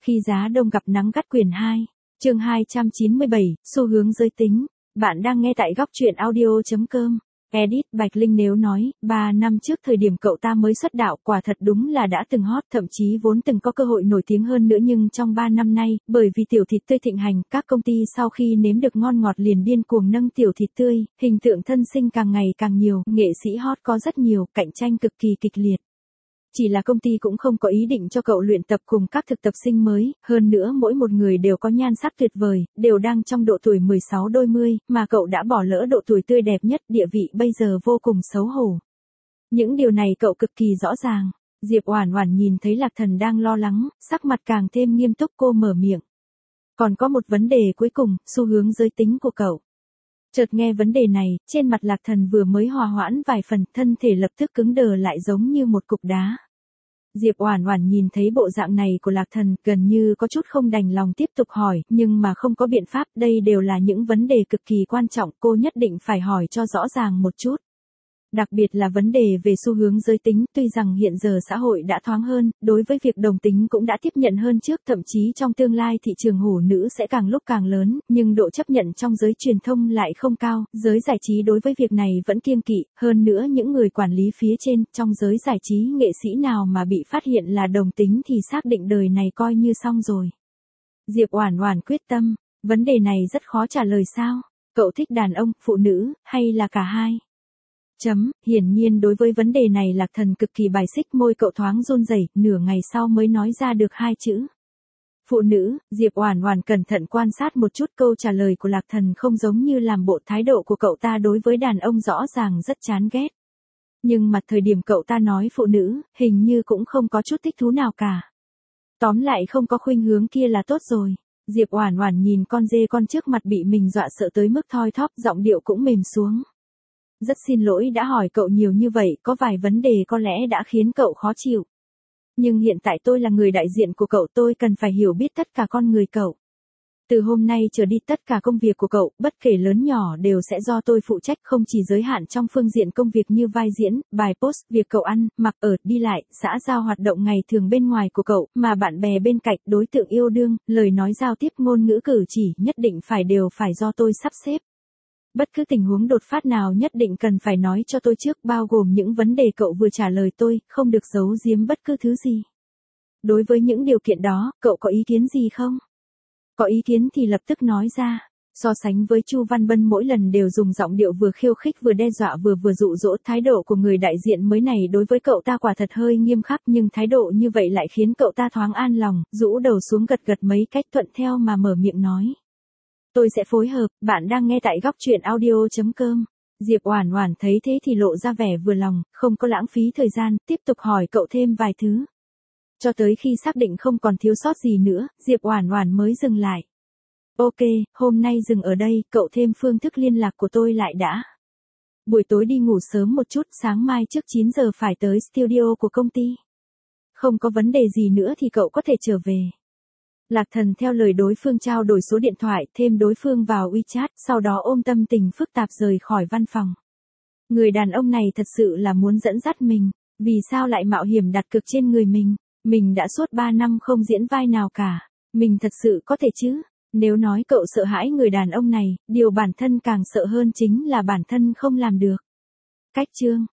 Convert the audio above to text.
Khi giá đông gặp nắng gắt quyển 2, chương 297, xu hướng giới tính. Bạn đang nghe tại góc truyện audio.com. Edit Bạch Linh nếu nói, 3 năm trước thời điểm cậu ta mới xuất đạo quả thật đúng là đã từng hot, thậm chí vốn từng có cơ hội nổi tiếng hơn nữa, nhưng trong 3 năm nay, bởi vì tiểu thịt tươi thịnh hành, các công ty sau khi nếm được ngon ngọt liền điên cuồng nâng tiểu thịt tươi, hình tượng thân sinh càng ngày càng nhiều, nghệ sĩ hot có rất nhiều, cạnh tranh cực kỳ kịch liệt. Chỉ là công ty cũng không có ý định cho cậu luyện tập cùng các thực tập sinh mới, hơn nữa mỗi một người đều có nhan sắc tuyệt vời, đều đang trong độ tuổi 16 đôi mươi, mà cậu đã bỏ lỡ độ tuổi tươi đẹp nhất, địa vị bây giờ vô cùng xấu hổ. Những điều này cậu cực kỳ rõ ràng. Diệp Oản Oản nhìn thấy Lạc Thần đang lo lắng, sắc mặt càng thêm nghiêm túc, cô mở miệng. Còn có một vấn đề cuối cùng, xu hướng giới tính của cậu. Chợt nghe vấn đề này, trên mặt Lạc Thần vừa mới hòa hoãn vài phần, thân thể lập tức cứng đờ lại giống như một cục đá. Diệp Oản Oản nhìn thấy bộ dạng này của Lạc Thần, gần như có chút không đành lòng tiếp tục hỏi, nhưng mà không có biện pháp, đây đều là những vấn đề cực kỳ quan trọng, cô nhất định phải hỏi cho rõ ràng một chút. Đặc biệt là vấn đề về xu hướng giới tính, tuy rằng hiện giờ xã hội đã thoáng hơn, đối với việc đồng tính cũng đã tiếp nhận hơn trước, thậm chí trong tương lai thị trường hủ nữ sẽ càng lúc càng lớn, nhưng độ chấp nhận trong giới truyền thông lại không cao, giới giải trí đối với việc này vẫn kiêng kỵ, hơn nữa những người quản lý phía trên, trong giới giải trí nghệ sĩ nào mà bị phát hiện là đồng tính thì xác định đời này coi như xong rồi. Diệp Oản Oản quyết tâm, vấn đề này rất khó trả lời sao? Cậu thích đàn ông, phụ nữ, hay là cả hai? Hiển nhiên đối với vấn đề này Lạc Thần cực kỳ bài xích, môi cậu thoáng run rẩy, nửa ngày sau mới nói ra được hai chữ. Phụ nữ. Diệp Oản Oản cẩn thận quan sát một chút câu trả lời của Lạc Thần, không giống như làm bộ thái độ của cậu ta đối với đàn ông rõ ràng rất chán ghét. Nhưng mà thời điểm cậu ta nói phụ nữ, hình như cũng không có chút thích thú nào cả. Tóm lại không có khuynh hướng kia là tốt rồi. Diệp Oản Oản nhìn con dê con trước mặt bị mình dọa sợ tới mức thoi thóp, giọng điệu cũng mềm xuống. Rất xin lỗi đã hỏi cậu nhiều như vậy, có vài vấn đề có lẽ đã khiến cậu khó chịu. Nhưng hiện tại tôi là người đại diện của cậu, tôi cần phải hiểu biết tất cả con người cậu. Từ hôm nay trở đi tất cả công việc của cậu, bất kể lớn nhỏ đều sẽ do tôi phụ trách, không chỉ giới hạn trong phương diện công việc như vai diễn, bài post, việc cậu ăn, mặc ở, đi lại, xã giao hoạt động ngày thường bên ngoài của cậu, mà bạn bè bên cạnh, đối tượng yêu đương, lời nói giao tiếp, ngôn ngữ cử chỉ, nhất định đều phải do tôi sắp xếp. Bất cứ tình huống đột phát nào nhất định cần phải nói cho tôi trước, bao gồm những vấn đề cậu vừa trả lời tôi, không được giấu giếm bất cứ thứ gì. Đối với những điều kiện đó, cậu có ý kiến gì không? Có ý kiến thì lập tức nói ra. So sánh với Chu Văn Bân mỗi lần đều dùng giọng điệu vừa khiêu khích vừa đe dọa vừa dụ dỗ, thái độ của người đại diện mới này đối với cậu ta quả thật hơi nghiêm khắc, nhưng thái độ như vậy lại khiến cậu ta thoáng an lòng, rũ đầu xuống gật mấy cách thuận theo mà mở miệng nói. Tôi sẽ phối hợp. Bạn đang nghe tại góc truyện audio.com. Diệp Oản Oản thấy thế thì lộ ra vẻ vừa lòng, không có lãng phí thời gian, tiếp tục hỏi cậu thêm vài thứ. Cho tới khi xác định không còn thiếu sót gì nữa, Diệp Oản Oản mới dừng lại. Ok, hôm nay dừng ở đây, cậu thêm phương thức liên lạc của tôi lại đã. Buổi tối đi ngủ sớm một chút, sáng mai trước 9 giờ phải tới studio của công ty. Không có vấn đề gì nữa thì cậu có thể trở về. Lạc Thần theo lời đối phương trao đổi số điện thoại, thêm đối phương vào WeChat, sau đó ôm tâm tình phức tạp rời khỏi văn phòng. Người đàn ông này thật sự là muốn dẫn dắt mình, vì sao lại mạo hiểm đặt cược trên người mình? Mình đã suốt 3 năm không diễn vai nào cả, mình thật sự có thể chứ? Nếu nói cậu sợ hãi người đàn ông này, điều bản thân càng sợ hơn chính là bản thân không làm được. Cách chương